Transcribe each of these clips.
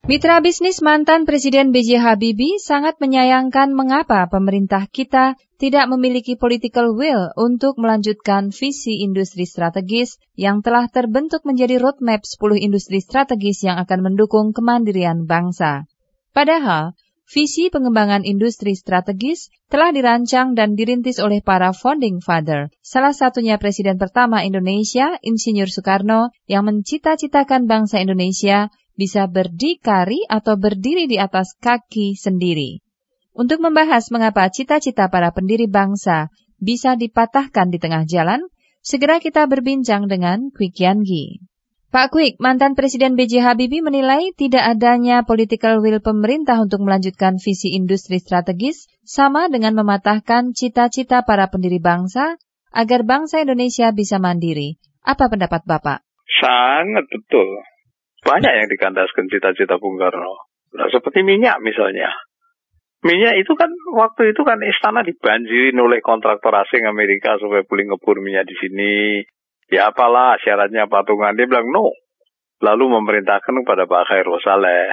Mitra bisnis mantan Presiden B.J. Habibie sangat menyayangkan mengapa pemerintah kita tidak memiliki political will untuk melanjutkan visi industri strategis yang telah terbentuk menjadi roadmap 10 industri strategis yang akan mendukung kemandirian bangsa. Padahal, visi pengembangan industri strategis telah dirancang dan dirintis oleh para founding father, salah satunya Presiden pertama Indonesia, Insinyur Soekarno, yang mencita-citakan bangsa Indonesia bisa berdikari atau berdiri di atas kaki sendiri. Untuk membahas mengapa cita-cita para pendiri bangsa bisa dipatahkan di tengah jalan, segera kita berbincang dengan Kwik Yangi. Pak Kwik, mantan Presiden B.J. Habibie menilai tidak adanya political will pemerintah untuk melanjutkan visi industri strategis sama dengan mematahkan cita-cita para pendiri bangsa agar bangsa Indonesia bisa mandiri. Apa pendapat Bapak? Sangat betul. Banyak yang dikandaskan cita-cita Bung Karno. Nah, seperti minyak misalnya. Minyak itu kan, waktu itu kan istana dibanjirin oleh kontraktor asing Amerika supaya boleh ngebor minyak di sini. Ya apalah syaratnya patungan. Dia bilang no. Lalu memerintahkan kepada Pak Khairul Saleh.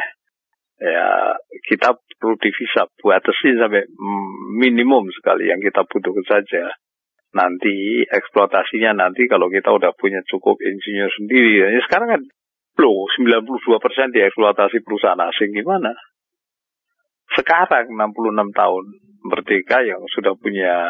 Ya, kita perlu divisa batasin sampai minimum sekali yang kita butuhkan saja. Nanti eksploitasinya nanti kalau kita udah punya cukup insinyur sendiri. Ya, sekarang kan loh, 92% dieksploitasi perusahaan asing gimana? Sekarang 66 tahun merdeka yang sudah punya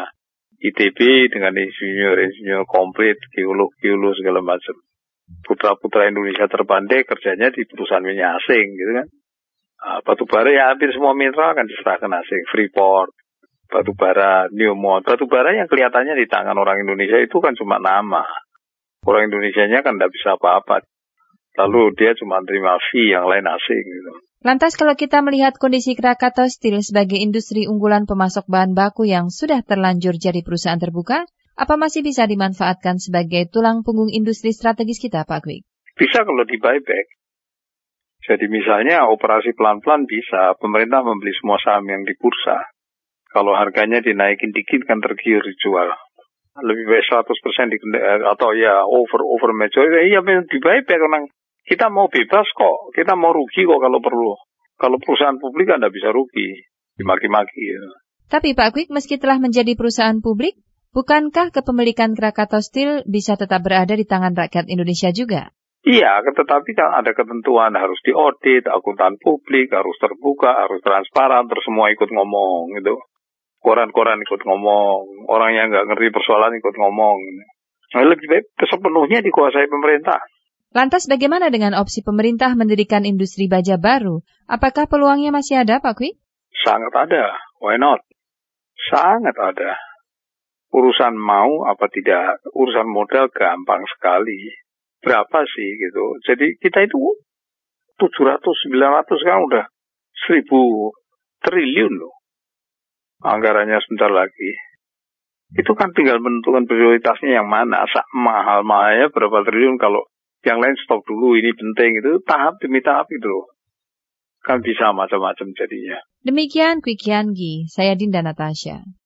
ITB dengan insinyur komplit, geolog segala macam. Putra-putra Indonesia terpandai kerjanya di perusahaan minyak asing gitu kan. Batubara ya hampir semua mineral akan diserahkan asing. Freeport, batubara, Newmont. Batubara yang kelihatannya di tangan orang Indonesia itu kan cuma nama. Orang Indonesianya kan tidak bisa apa-apa. Lalu dia cuma terima fee, yang lain asing gitu. Lantas kalau kita melihat kondisi Krakatau Steel sebagai industri unggulan pemasok bahan baku yang sudah terlanjur jadi perusahaan terbuka, apa masih bisa dimanfaatkan sebagai tulang punggung industri strategis kita, Pak Kwik? Bisa kalau di buyback. Jadi misalnya operasi pelan-pelan bisa, pemerintah membeli semua saham yang di bursa. Kalau harganya dinaikin dikit kan tergiur dijual. Lebih baik 100% atau ya over majority, ya di buyback orang. Kita mau bebas kok, kita mau rugi kok kalau perlu. Kalau perusahaan publik kan tidak bisa rugi, dimaki-maki. Ya. Tapi Pak Kwik, meski telah menjadi perusahaan publik, bukankah kepemilikan Krakatau Steel bisa tetap berada di tangan rakyat Indonesia juga? Iya, tetapi kan ada ketentuan, harus diaudit, akuntan publik, harus terbuka, harus transparan, terus semua ikut ngomong gitu. Koran-koran ikut ngomong, orang yang nggak ngerti persoalan ikut ngomong. Nah, lebih baik sepenuhnya dikuasai pemerintah. Lantas bagaimana dengan opsi pemerintah mendirikan industri baja baru? Apakah peluangnya masih ada, Pak Kwik? Sangat ada. Why not? Sangat ada. Urusan mau apa tidak, urusan modal gampang sekali. Berapa sih gitu. Jadi kita itu 700-900 kan udah 1.000 triliun loh. Anggarannya sebentar lagi. Itu kan tinggal menentukan prioritasnya yang mana. Mahal-mahalnya berapa triliun kalau yang lain stop dulu, ini penting, itu tahap demi tahap itu loh. Kan bisa macam-macam jadinya. Demikian Kwik Yangi, saya Dinda Natasha.